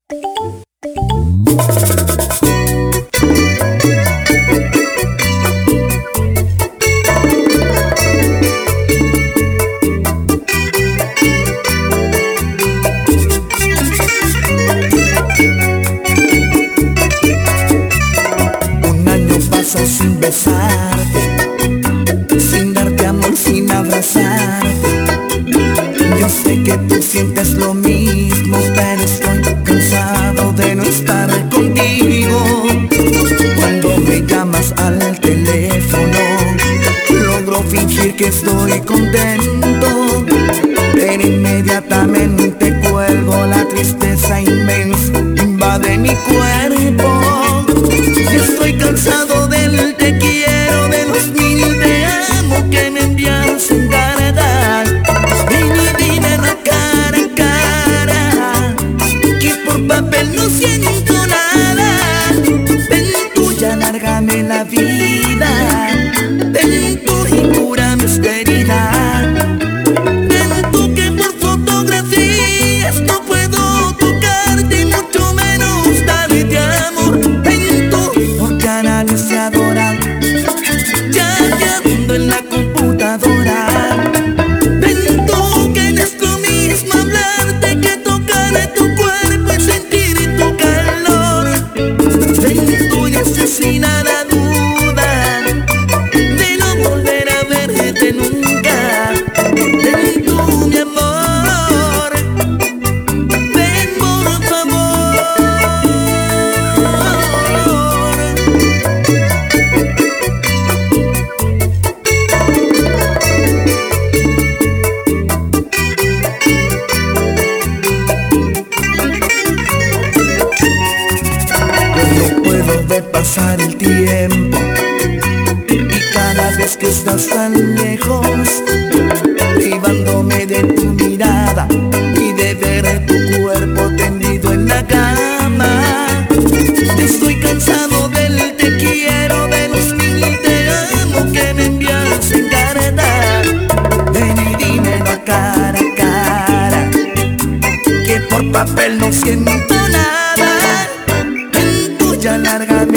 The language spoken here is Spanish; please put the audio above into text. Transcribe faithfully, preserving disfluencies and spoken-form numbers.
Un año pasa sin besarte, sin darte amor, sin abrazarte. Yo sé que tú sientes lo mismo, pero estoy cansado de no estar contigo. Cuando me llamas al teléfono, logro fingir que estoy contento, pero inmediatamente cuelgo. La tristeza inmensa invade mi cuerpo. Yo estoy cansado del te quiero, de los mil te amo que me envías en carta. Ven y dímelo cara a cara, que por papel no siento nada. Ven tú y alárgame la vida, ven tú y cúrame esta herida. Ven tú que por fotografías no puedo tocarte, mucho menos darte amor. Ven tú por canales de adorar, chateando en la computadora. Ven tú que no es lo mismo hablarte que tocar tu cuerpo y sentir tu calor. Ven tú y asesina la duda de no volver a verte nunca. Ven tú mi amor, ven por favor. Yo no puedo ver pasar el tiempo, y cada vez que estás tan lejos, privándome de tu mirada y de ver tu cuerpo tendido en la cama. Estoy cansado del te quiero, de los mil te amo que me envías en carta. Ven y dímelo cara a cara, que por papel no siento nada. Ven tú y alárgame